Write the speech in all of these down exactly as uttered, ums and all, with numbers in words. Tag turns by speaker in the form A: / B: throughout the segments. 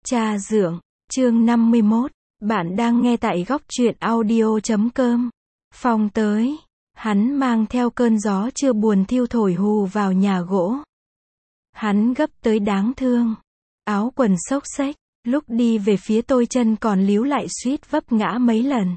A: Cha dượng, chương năm mươi mốt, bạn đang nghe tại góc truyện audio chấm com. Phong tới, hắn mang theo cơn gió chưa buồn thiêu thổi hù vào nhà gỗ. Hắn gấp tới đáng thương, áo quần xốc xếch, lúc đi về phía tôi chân còn líu lại suýt vấp ngã mấy lần.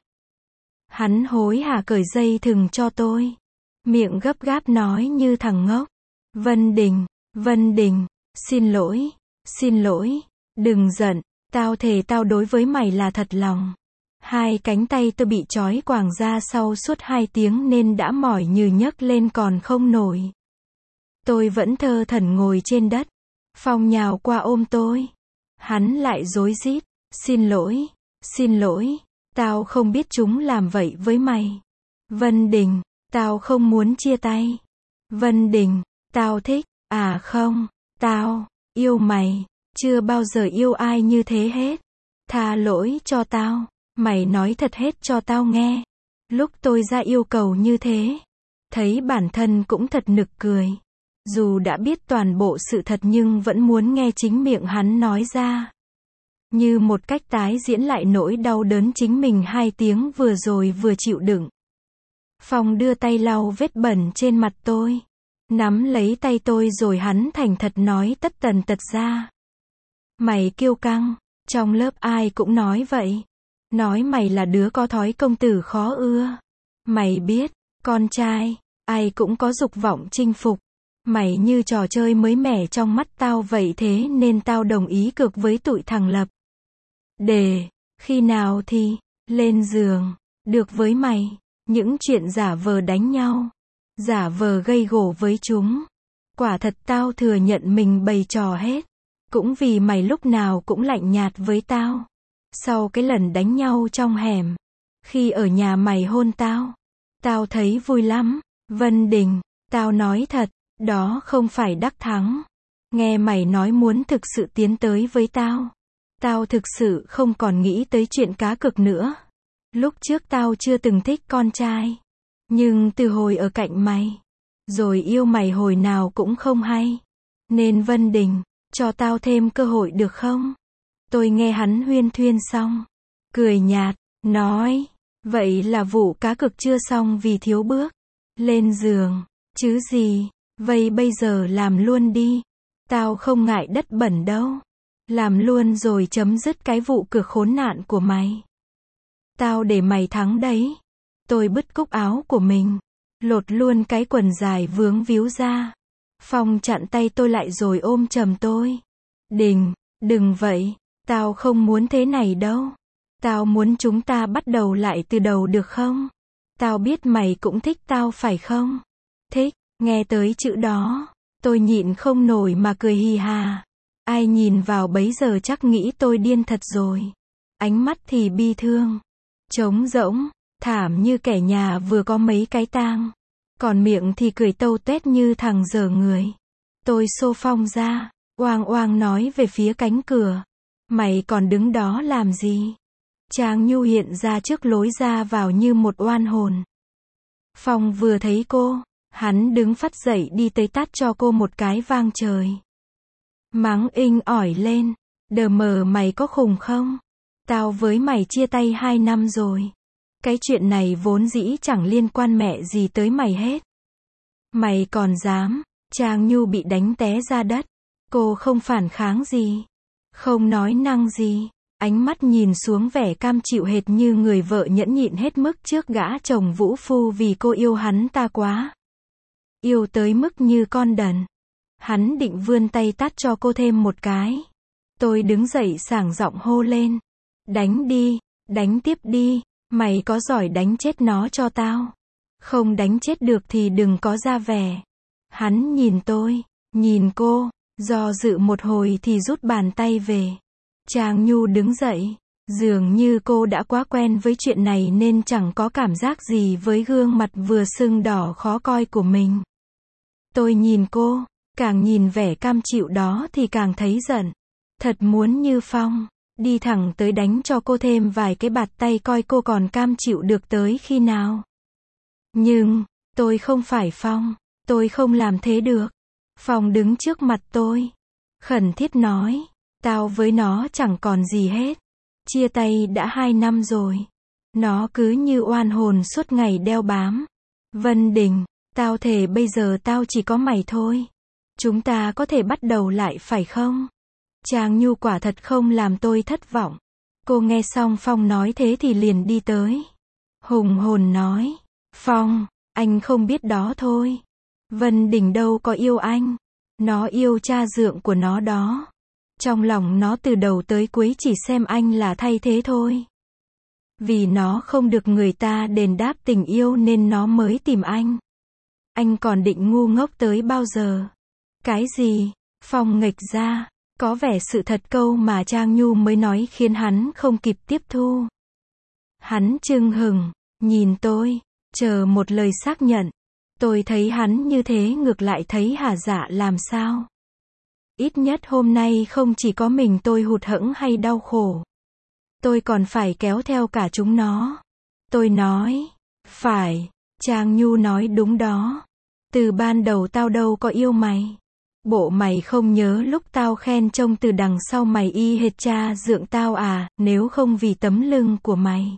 A: Hắn hối hả cởi dây thừng cho tôi, miệng gấp gáp nói như thằng ngốc. Vân Đình, Vân Đình, xin lỗi, xin lỗi, đừng giận, tao thề tao đối với mày là thật lòng. Hai cánh tay tôi bị trói quàng ra sau suốt hai tiếng nên đã mỏi như nhấc lên còn không nổi. Tôi vẫn thơ thẩn ngồi trên đất. Phong nhào qua ôm tôi. Hắn lại rối rít, xin lỗi, xin lỗi, tao không biết chúng làm vậy với mày. Vân Đình, tao không muốn chia tay. Vân Đình, tao thích, à không, tao yêu mày, chưa bao giờ yêu ai như thế hết. Tha lỗi cho tao, mày nói thật hết cho tao nghe. Lúc tôi ra yêu cầu như thế, thấy bản thân cũng thật nực cười. Dù đã biết toàn bộ sự thật nhưng vẫn muốn nghe chính miệng hắn nói ra. Như một cách tái diễn lại nỗi đau đớn chính mình hai tiếng vừa rồi vừa chịu đựng. Phong đưa tay lau vết bẩn trên mặt tôi. Nắm lấy tay tôi rồi hắn thành thật nói tất tần tật ra. Mày kiêu căng, trong lớp ai cũng nói vậy. Nói mày là đứa có thói công tử khó ưa. Mày biết, con trai, ai cũng có dục vọng chinh phục. Mày như trò chơi mới mẻ trong mắt tao vậy thế nên tao đồng ý cược với tụi thằng Lập. Để, khi nào thì, lên giường, được với mày, những chuyện giả vờ đánh nhau, giả vờ gây gổ với chúng. Quả thật tao thừa nhận mình bày trò hết. Cũng vì mày lúc nào cũng lạnh nhạt với tao. Sau cái lần đánh nhau trong hẻm, khi ở nhà mày hôn tao, tao thấy vui lắm. Vân Đình, tao nói thật, đó không phải đắc thắng. Nghe mày nói muốn thực sự tiến tới với tao, tao thực sự không còn nghĩ tới chuyện cá cược nữa. Lúc trước tao chưa từng thích con trai, nhưng từ hồi ở cạnh mày, rồi yêu mày hồi nào cũng không hay. Nên Vân Đình, cho tao thêm cơ hội được không? Tôi nghe hắn huyên thuyên xong, cười nhạt, nói, vậy là vụ cá cược chưa xong vì thiếu bước. Lên giường, chứ gì, vậy bây giờ làm luôn đi. Tao không ngại đất bẩn đâu. Làm luôn rồi chấm dứt cái vụ cược khốn nạn của mày. Tao để mày thắng đấy. Tôi bứt cúc áo của mình, lột luôn cái quần dài vướng víu ra. Phong chặn tay tôi lại rồi ôm chầm tôi. Đình, đừng vậy, tao không muốn thế này đâu. Tao muốn chúng ta bắt đầu lại từ đầu được không? Tao biết mày cũng thích tao phải không? Thích, nghe tới chữ đó, tôi nhịn không nổi mà cười hì hà. Ai nhìn vào bấy giờ chắc nghĩ tôi điên thật rồi. Ánh mắt thì bi thương, trống rỗng, thảm như kẻ nhà vừa có mấy cái tang. Còn miệng thì cười tâu tuét như thằng dở người. Tôi xô Phong ra, oang oang nói về phía cánh cửa. Mày còn đứng đó làm gì? Trang Nhu hiện ra trước lối ra vào như một oan hồn. Phong vừa thấy cô, hắn đứng phắt dậy đi tới tát cho cô một cái vang trời. Mắng inh ỏi lên, đờ mờ mày có khùng không? Tao với mày chia tay hai năm rồi. Cái chuyện này vốn dĩ chẳng liên quan mẹ gì tới mày hết. Mày còn dám? Trang Nhu bị đánh té ra đất. Cô không phản kháng gì, không nói năng gì. Ánh mắt nhìn xuống vẻ cam chịu hệt như người vợ nhẫn nhịn hết mức trước gã chồng vũ phu vì cô yêu hắn ta quá. Yêu tới mức như con đần. Hắn định vươn tay tát cho cô thêm một cái. Tôi đứng dậy sảng giọng hô lên. Đánh đi, đánh tiếp đi, mày có giỏi đánh chết nó cho tao. Không đánh chết được thì đừng có ra vẻ. Hắn nhìn tôi, nhìn cô, do dự một hồi thì rút bàn tay về. Trang Nhu đứng dậy, dường như cô đã quá quen với chuyện này nên chẳng có cảm giác gì với gương mặt vừa sưng đỏ khó coi của mình. Tôi nhìn cô, càng nhìn vẻ cam chịu đó thì càng thấy giận. Thật muốn như Phong, đi thẳng tới đánh cho cô thêm vài cái bạt tay coi cô còn cam chịu được tới khi nào. Nhưng, tôi không phải Phong, tôi không làm thế được. Phong đứng trước mặt tôi, khẩn thiết nói, Tao với nó chẳng còn gì hết. Chia tay đã hai năm rồi. Nó cứ như oan hồn suốt ngày đeo bám. Vân Đình, tao thề bây giờ tao chỉ có mày thôi. Chúng ta có thể bắt đầu lại phải không? Trang Nhu quả thật không làm tôi thất vọng. Cô nghe xong Phong nói thế thì liền đi tới. Hùng hồn nói, Phong, anh không biết đó thôi. Vân Đình đâu có yêu anh. Nó yêu cha dượng của nó đó. Trong lòng nó từ đầu tới cuối chỉ xem anh là thay thế thôi. Vì nó không được người ta đền đáp tình yêu nên nó mới tìm anh. Anh còn định ngu ngốc tới bao giờ? Cái gì? Phong nghịch ra. Có vẻ sự thật câu mà Trang Nhu mới nói khiến hắn không kịp tiếp thu. Hắn chưng hừng, nhìn tôi, chờ một lời xác nhận. Tôi thấy hắn như thế ngược lại thấy hả dạ làm sao. Ít nhất hôm nay không chỉ có mình tôi hụt hẫng hay đau khổ. Tôi còn phải kéo theo cả chúng nó. Tôi nói, phải, Trang Nhu nói đúng đó. Từ ban đầu tao đâu có yêu mày. Bộ mày không nhớ lúc tao khen trông từ đằng sau mày y hệt cha dượng tao à, nếu không vì tấm lưng của mày.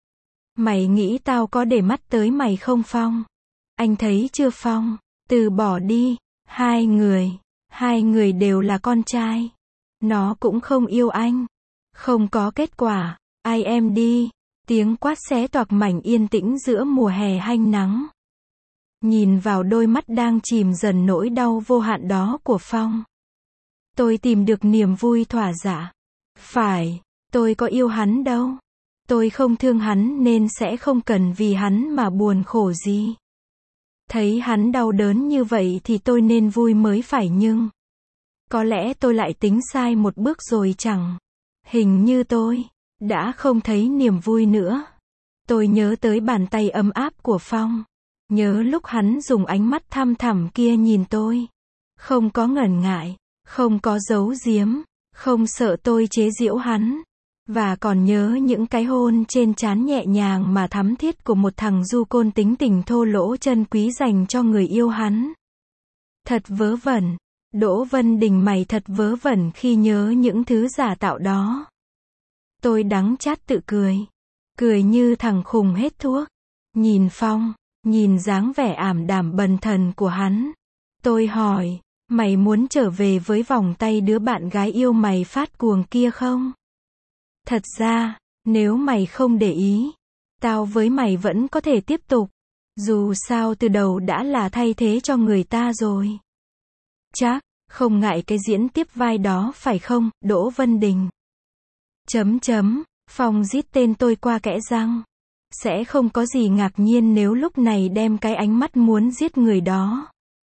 A: Mày nghĩ tao có để mắt tới mày không Phong? Anh thấy chưa Phong? Từ bỏ đi, hai người, hai người đều là con trai. Nó cũng không yêu anh. Không có kết quả, ai em đi. Tiếng quát xé toạc mảnh yên tĩnh giữa mùa hè hanh nắng. Nhìn vào đôi mắt đang chìm dần nỗi đau vô hạn đó của Phong. Tôi tìm được niềm vui thỏa dạ. Phải, tôi có yêu hắn đâu. Tôi không thương hắn nên sẽ không cần vì hắn mà buồn khổ gì. Thấy hắn đau đớn như vậy thì tôi nên vui mới phải nhưng. Có lẽ tôi lại tính sai một bước rồi chẳng. Hình như tôi đã không thấy niềm vui nữa. Tôi nhớ tới bàn tay ấm áp của Phong. Nhớ lúc hắn dùng ánh mắt thăm thẳm kia nhìn tôi. Không có ngần ngại, không có giấu giếm, không sợ tôi chế giễu hắn. Và còn nhớ những cái hôn trên trán nhẹ nhàng mà thắm thiết của một thằng du côn tính tình thô lỗ chân quý dành cho người yêu hắn. Thật vớ vẩn. Đỗ Vân Đình mày thật vớ vẩn khi nhớ những thứ giả tạo đó. Tôi đắng chát tự cười. Cười như thằng khùng hết thuốc. Nhìn Phong, nhìn dáng vẻ ảm đạm bần thần của hắn. Tôi hỏi, mày muốn trở về với vòng tay đứa bạn gái yêu mày phát cuồng kia không? Thật ra, nếu mày không để ý, tao với mày vẫn có thể tiếp tục. Dù sao từ đầu đã là thay thế cho người ta rồi. Chắc, không ngại cái diễn tiếp vai đó phải không, Đỗ Vân Đình? Chấm chấm, Phong rít tên tôi qua kẽ răng. Sẽ không có gì ngạc nhiên nếu lúc này đem cái ánh mắt muốn giết người đó.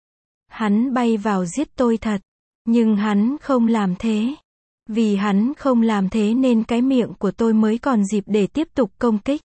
A: Hắn bay vào giết tôi thật. Nhưng hắn không làm thế. Vì hắn không làm thế nên cái miệng của tôi mới còn dịp để tiếp tục công kích.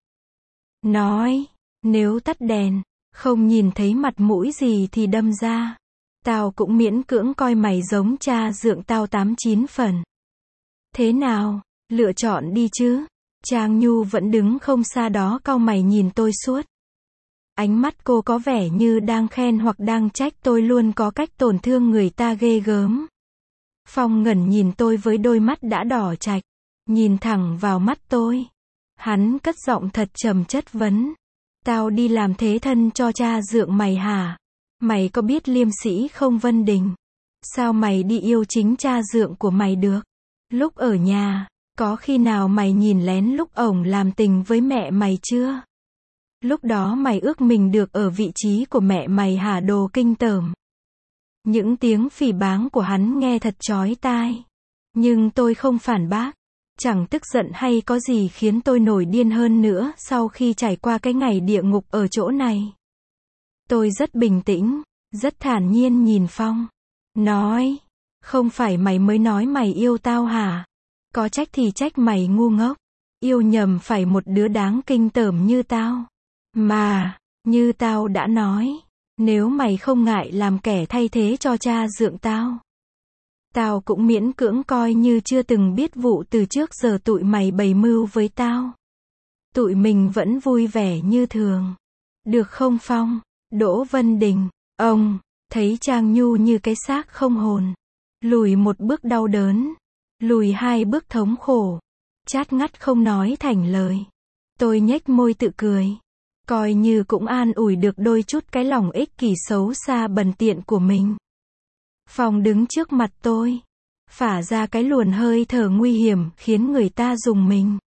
A: Nói, nếu tắt đèn, không nhìn thấy mặt mũi gì thì đâm ra. Tao cũng miễn cưỡng coi mày giống cha dượng tao tám chín phần. Thế nào, lựa chọn đi chứ? Trang Nhu vẫn đứng không xa đó cau mày nhìn tôi suốt. Ánh mắt cô có vẻ như đang khen hoặc đang trách tôi luôn có cách tổn thương người ta ghê gớm. Phong ngẩn nhìn tôi với đôi mắt đã đỏ chạch. Nhìn thẳng vào mắt tôi. Hắn cất giọng thật trầm chất vấn. Tao đi làm thế thân cho cha dượng mày hả? Mày có biết liêm sĩ không Vân Đình? Sao mày đi yêu chính cha dượng của mày được? Lúc ở nhà, có khi nào mày nhìn lén lúc ổng làm tình với mẹ mày chưa? Lúc đó mày ước mình được ở vị trí của mẹ mày hả đồ kinh tởm? Những tiếng phỉ báng của hắn nghe thật chói tai. Nhưng tôi không phản bác. Chẳng tức giận hay có gì khiến tôi nổi điên hơn nữa sau khi trải qua cái ngày địa ngục ở chỗ này. Tôi rất bình tĩnh, rất thản nhiên nhìn Phong. Nói, không phải mày mới nói mày yêu tao hả? Có trách thì trách mày ngu ngốc. Yêu nhầm phải một đứa đáng kinh tởm như tao. Mà, như tao đã nói, nếu mày không ngại làm kẻ thay thế cho cha dượng tao, tao cũng miễn cưỡng coi như chưa từng biết vụ từ trước giờ tụi mày bày mưu với tao. Tụi mình vẫn vui vẻ như thường. Được không Phong? Đỗ Vân Đình, ông, thấy Trang Nhu như cái xác không hồn. Lùi một bước đau đớn. Lùi hai bước thống khổ. Chát ngắt không nói thành lời. Tôi nhếch môi tự cười. Coi như cũng an ủi được đôi chút cái lòng ích kỷ xấu xa bần tiện của mình. Phong đứng trước mặt tôi. Phả ra cái luồn hơi thở nguy hiểm khiến người ta rùng mình.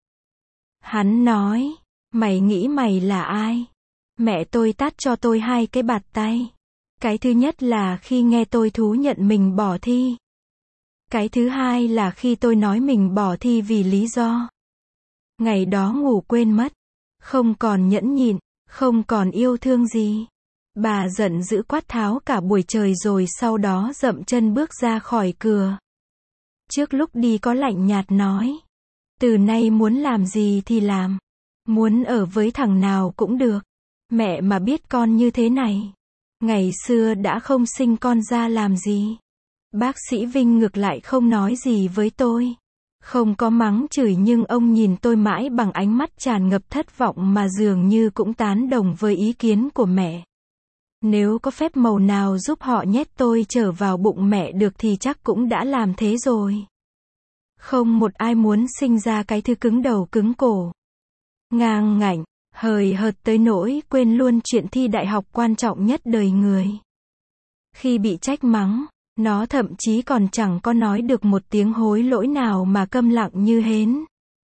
A: Hắn nói. Mày nghĩ mày là ai? Mẹ tôi tát cho tôi hai cái bạt tay. Cái thứ nhất là khi nghe tôi thú nhận mình bỏ thi. Cái thứ hai là khi tôi nói mình bỏ thi vì lý do. Ngày đó ngủ quên mất. Không còn nhẫn nhịn, không còn yêu thương gì. Bà giận dữ quát tháo cả buổi trời rồi sau đó dậm chân bước ra khỏi cửa. Trước lúc đi có lạnh nhạt nói. Từ nay muốn làm gì thì làm. Muốn ở với thằng nào cũng được. Mẹ mà biết con như thế này. Ngày xưa đã không sinh con ra làm gì. Bác sĩ Vinh ngược lại không nói gì với tôi. Không có mắng chửi nhưng ông nhìn tôi mãi bằng ánh mắt tràn ngập thất vọng mà dường như cũng tán đồng với ý kiến của mẹ. Nếu có phép màu nào giúp họ nhét tôi trở vào bụng mẹ được thì chắc cũng đã làm thế rồi. Không một ai muốn sinh ra cái thứ cứng đầu cứng cổ. Ngang ngạnh, hời hợt tới nỗi quên luôn chuyện thi đại học quan trọng nhất đời người. Khi bị trách mắng, nó thậm chí còn chẳng có nói được một tiếng hối lỗi nào mà câm lặng như hến.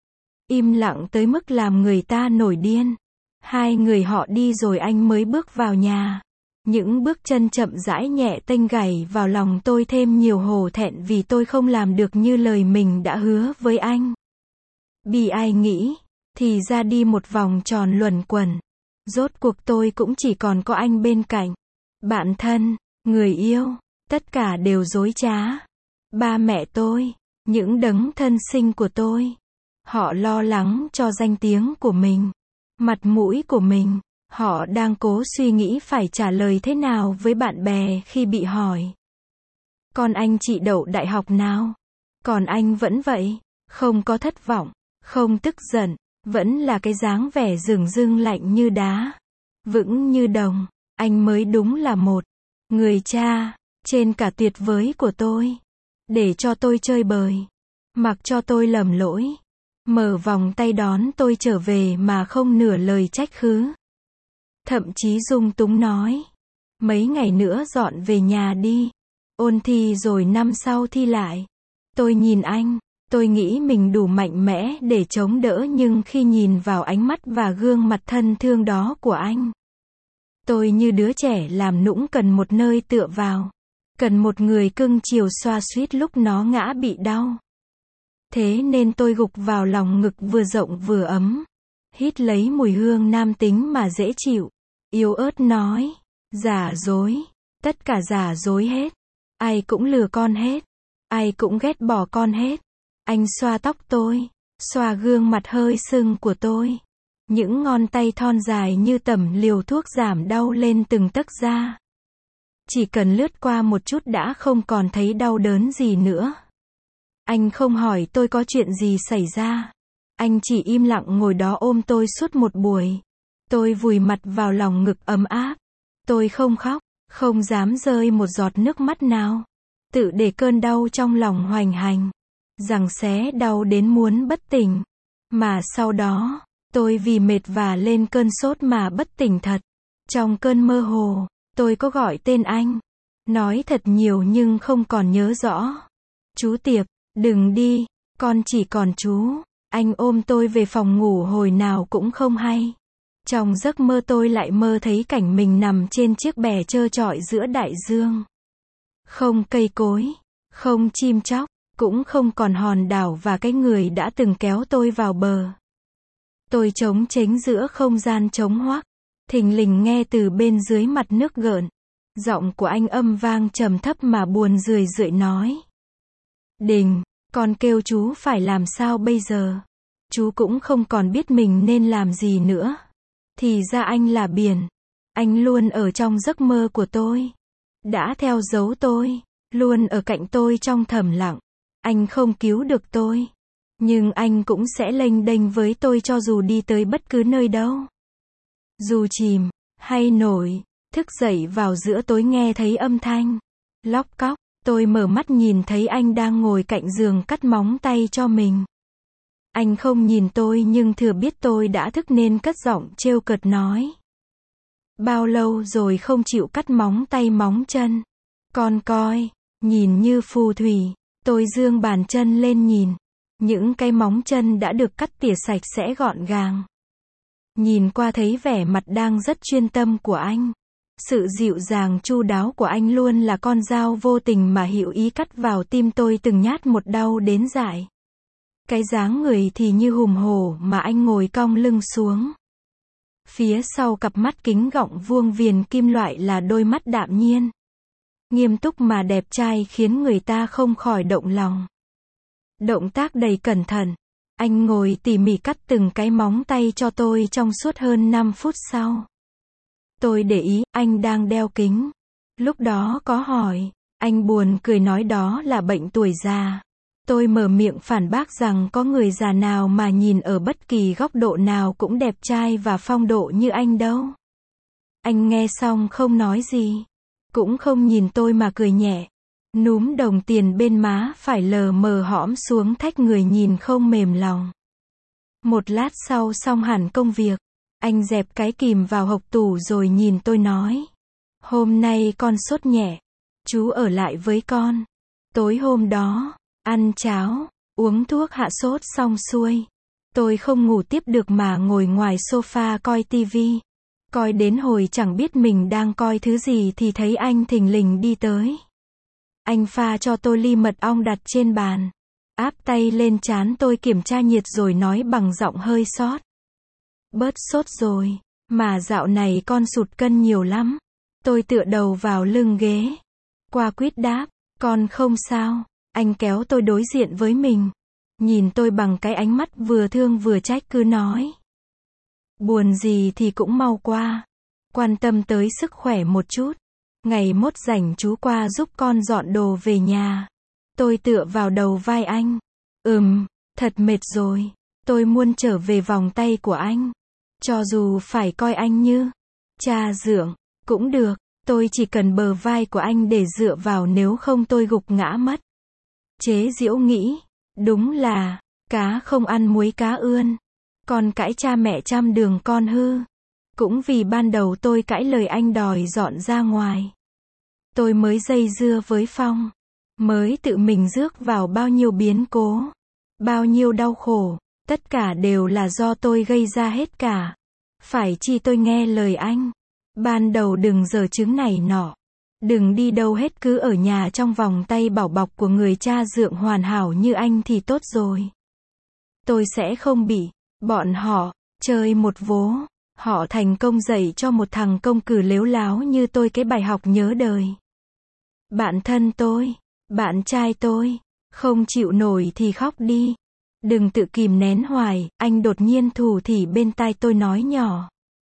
A: Im lặng tới mức làm người ta nổi điên. Hai người họ đi rồi anh mới bước vào nhà. Những bước chân chậm rãi nhẹ tênh gảy vào lòng tôi thêm nhiều hổ thẹn vì tôi không làm được như lời mình đã hứa với anh. Bị ai nghĩ, thì ra đi một vòng tròn luẩn quẩn. Rốt cuộc tôi cũng chỉ còn có anh bên cạnh. Bạn thân, người yêu, tất cả đều dối trá. Ba mẹ tôi, những đấng thân sinh của tôi. Họ lo lắng cho danh tiếng của mình, mặt mũi của mình. Họ đang cố suy nghĩ phải trả lời thế nào với bạn bè khi bị hỏi. Con anh chị đậu đại học nào? Còn anh vẫn vậy, không có thất vọng, không tức giận, vẫn là cái dáng vẻ dửng dưng lạnh như đá, vững như đồng. Anh mới đúng là một người cha, trên cả tuyệt vời của tôi. Để cho tôi chơi bời, mặc cho tôi lầm lỗi, mở vòng tay đón tôi trở về mà không nửa lời trách khứ. Thậm chí dung túng nói, mấy ngày nữa dọn về nhà đi, ôn thi rồi năm sau thi lại. Tôi nhìn anh, tôi nghĩ mình đủ mạnh mẽ để chống đỡ nhưng khi nhìn vào ánh mắt và gương mặt thân thương đó của anh, tôi như đứa trẻ làm nũng cần một nơi tựa vào, cần một người cưng chiều xoa xuýt lúc nó ngã bị đau. Thế nên tôi gục vào lòng ngực vừa rộng vừa ấm, hít lấy mùi hương nam tính mà dễ chịu, yếu ớt nói, giả dối, tất cả giả dối hết, ai cũng lừa con hết, ai cũng ghét bỏ con hết. Anh xoa tóc tôi, xoa gương mặt hơi sưng của tôi, những ngón tay thon dài như tẩm liều thuốc giảm đau lên từng tấc da. Chỉ cần lướt qua một chút đã không còn thấy đau đớn gì nữa. Anh không hỏi tôi có chuyện gì xảy ra. Anh chỉ im lặng ngồi đó ôm tôi suốt một buổi. Tôi vùi mặt vào lòng ngực ấm áp. Tôi không khóc, không dám rơi một giọt nước mắt nào. Tự để cơn đau trong lòng hoành hành, giằng xé đau đến muốn bất tỉnh. Mà sau đó, tôi vì mệt và lên cơn sốt mà bất tỉnh thật. Trong cơn mơ hồ, tôi có gọi tên anh. Nói thật nhiều nhưng không còn nhớ rõ. Chú Tiệp, đừng đi, con chỉ còn chú. Anh ôm tôi về phòng ngủ hồi nào cũng không hay. Trong giấc mơ tôi lại mơ thấy cảnh mình nằm trên chiếc bè trơ trọi giữa đại dương. Không cây cối, không chim chóc, cũng không còn hòn đảo và cái người đã từng kéo tôi vào bờ. Tôi trống tránh giữa không gian trống hoác, thình lình nghe từ bên dưới mặt nước gợn. Giọng của anh âm vang trầm thấp mà buồn rười rượi nói. Đình, con kêu chú phải làm sao bây giờ? Chú cũng không còn biết mình nên làm gì nữa. Thì ra anh là biển. Anh luôn ở trong giấc mơ của tôi. Đã theo dấu tôi, luôn ở cạnh tôi trong thầm lặng. Anh không cứu được tôi, nhưng anh cũng sẽ lênh đênh với tôi cho dù đi tới bất cứ nơi đâu. Dù chìm, hay nổi, thức dậy vào giữa tối nghe thấy âm thanh lóc cóc, Tôi mở mắt nhìn thấy anh đang ngồi cạnh giường cắt móng tay cho mình. Anh không nhìn tôi nhưng thừa biết tôi đã thức nên cất giọng trêu cợt nói. Bao lâu rồi không chịu cắt móng tay móng chân? Con coi, nhìn như phù thủy. Tôi giương bàn chân lên nhìn. Những cái móng chân đã được cắt tỉa sạch sẽ gọn gàng. Nhìn qua thấy vẻ mặt đang rất chuyên tâm của anh. Sự dịu dàng chu đáo của anh luôn là con dao vô tình mà hữu ý cắt vào tim tôi từng nhát một đau đến dại. Cái dáng người thì như hùm hổ mà anh ngồi cong lưng xuống. Phía sau cặp mắt kính gọng vuông viền kim loại là đôi mắt đạm nhiên. Nghiêm túc mà đẹp trai khiến người ta không khỏi động lòng. Động tác đầy cẩn thận. Anh ngồi tỉ mỉ cắt từng cái móng tay cho tôi trong suốt hơn năm phút sau. Tôi để ý, anh đang đeo kính. Lúc đó có hỏi, anh buồn cười nói đó là bệnh tuổi già. Tôi mở miệng phản bác rằng có người già nào mà nhìn ở bất kỳ góc độ nào cũng đẹp trai và phong độ như anh đâu. Anh nghe xong không nói gì. Cũng không nhìn tôi mà cười nhẹ. Núm đồng tiền bên má phải lờ mờ hõm xuống thách người nhìn không mềm lòng. Một lát sau xong hẳn công việc. Anh dẹp cái kìm vào hộc tủ rồi nhìn tôi nói. Hôm nay con sốt nhẹ. Chú ở lại với con. Tối hôm đó, ăn cháo, uống thuốc hạ sốt xong xuôi. Tôi không ngủ tiếp được mà ngồi ngoài sofa coi tivi. Coi đến hồi chẳng biết mình đang coi thứ gì thì thấy anh thình lình đi tới. Anh pha cho tôi ly mật ong đặt trên bàn. Áp tay lên trán tôi kiểm tra nhiệt rồi nói bằng giọng hơi xót. Bớt sốt rồi, mà dạo này con sụt cân nhiều lắm. Tôi tựa đầu vào lưng ghế. Qua quýt đáp, con không sao. Anh kéo tôi đối diện với mình. Nhìn tôi bằng cái ánh mắt vừa thương vừa trách cứ nói. Buồn gì thì cũng mau qua. Quan tâm tới sức khỏe một chút. Ngày mốt rảnh chú qua giúp con dọn đồ về nhà. Tôi tựa vào đầu vai anh. Ừm, thật mệt rồi. Tôi muốn trở về vòng tay của anh. Cho dù phải coi anh như cha dượng, cũng được. Tôi chỉ cần bờ vai của anh để dựa vào nếu không tôi gục ngã mất. Chế giễu nghĩ. Đúng là, cá không ăn muối cá ươn. Con cãi cha mẹ trăm đường con hư. Cũng vì ban đầu tôi cãi lời anh đòi dọn ra ngoài. Tôi mới dây dưa với Phong. Mới tự mình rước vào bao nhiêu biến cố. Bao nhiêu đau khổ. Tất cả đều là do tôi gây ra hết cả. Phải chi tôi nghe lời anh. Ban đầu đừng giở trứng này nọ. Đừng đi đâu hết cứ ở nhà trong vòng tay bảo bọc của người cha dượng hoàn hảo như anh thì tốt rồi. Tôi sẽ không bị bọn họ chơi một vố. Họ thành công dạy cho một thằng công cử lếu láo như tôi cái bài học nhớ đời. Bạn thân tôi, bạn trai tôi, không chịu nổi thì khóc đi. Đừng tự kìm nén hoài, anh đột nhiên thủ thỉ bên tai tôi nói nhỏ.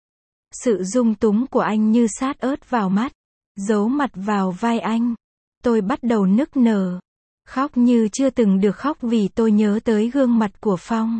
A: Sự dung túng của anh như sát ớt vào mắt, giấu mặt vào vai anh. Tôi bắt đầu nức nở, khóc như chưa từng được khóc vì tôi nhớ tới gương mặt của Phong.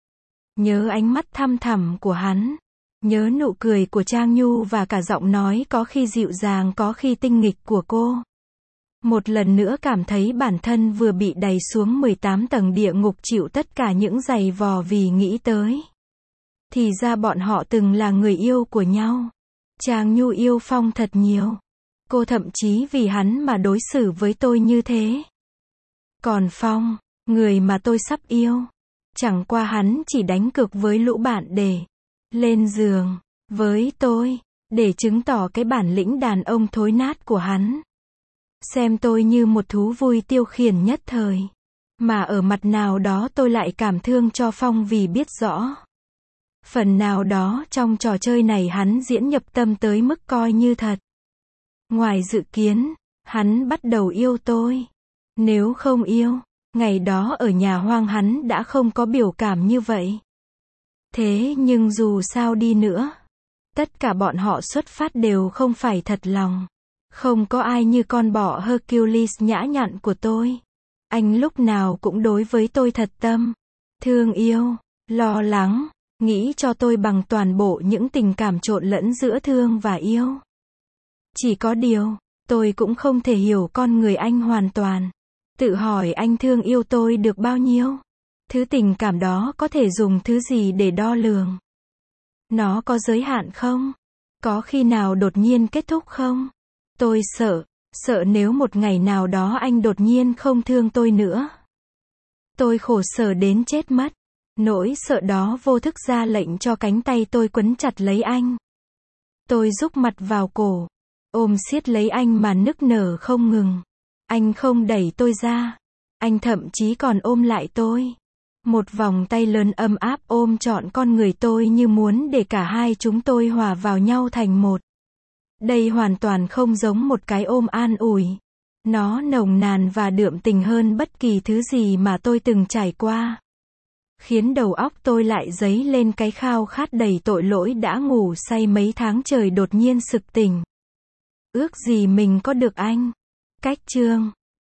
A: Nhớ ánh mắt thăm thẳm của hắn. Nhớ nụ cười của Trang Nhu và cả giọng nói có khi dịu dàng có khi tinh nghịch của cô. Một lần nữa cảm thấy bản thân vừa bị đày xuống mười tám tầng địa ngục chịu tất cả những giày vò vì nghĩ tới. Thì ra bọn họ từng là người yêu của nhau. Trang Nhu yêu Phong thật nhiều. Cô thậm chí vì hắn mà đối xử với tôi như thế. Còn Phong, người mà tôi sắp yêu, chẳng qua hắn chỉ đánh cược với lũ bạn để lên giường với tôi, để chứng tỏ cái bản lĩnh đàn ông thối nát của hắn. Xem tôi như một thú vui tiêu khiển nhất thời. Mà ở mặt nào đó tôi lại cảm thương cho Phong vì biết rõ. Phần nào đó trong trò chơi này hắn diễn nhập tâm tới mức coi như thật. Ngoài dự kiến, hắn bắt đầu yêu tôi. Nếu không yêu, ngày đó ở nhà hoang hắn đã không có biểu cảm như vậy. Thế nhưng dù sao đi nữa, tất cả bọn họ xuất phát đều không phải thật lòng. Không có ai như con bọ Hercules nhã nhặn của tôi. Anh lúc nào cũng đối với tôi thật tâm, thương yêu, lo lắng, nghĩ cho tôi bằng toàn bộ những tình cảm trộn lẫn giữa thương và yêu. Chỉ có điều, Tôi cũng không thể hiểu con người anh hoàn toàn. Tự hỏi anh thương yêu tôi được bao nhiêu? Thứ tình cảm đó có thể dùng thứ gì để đo lường? Nó có giới hạn không? Có khi nào đột nhiên kết thúc không? Tôi sợ, sợ nếu một ngày nào đó anh đột nhiên không thương tôi nữa. Tôi khổ sở đến chết mất. Nỗi sợ đó vô thức ra lệnh cho cánh tay tôi quấn chặt lấy anh. Tôi rúc mặt vào cổ, ôm siết lấy anh mà nức nở không ngừng. Anh không đẩy tôi ra. Anh thậm chí còn ôm lại tôi. Một vòng tay lớn ấm áp ôm trọn con người tôi như muốn để cả hai chúng tôi hòa vào nhau thành một. Đây hoàn toàn không giống một cái ôm an ủi. Nó nồng nàn và đượm tình hơn bất kỳ thứ gì mà tôi từng trải qua. Khiến đầu óc tôi lại dấy lên cái khao khát đầy tội lỗi đã ngủ say mấy tháng trời đột nhiên sực tỉnh. Ước gì mình có được anh. Cách chương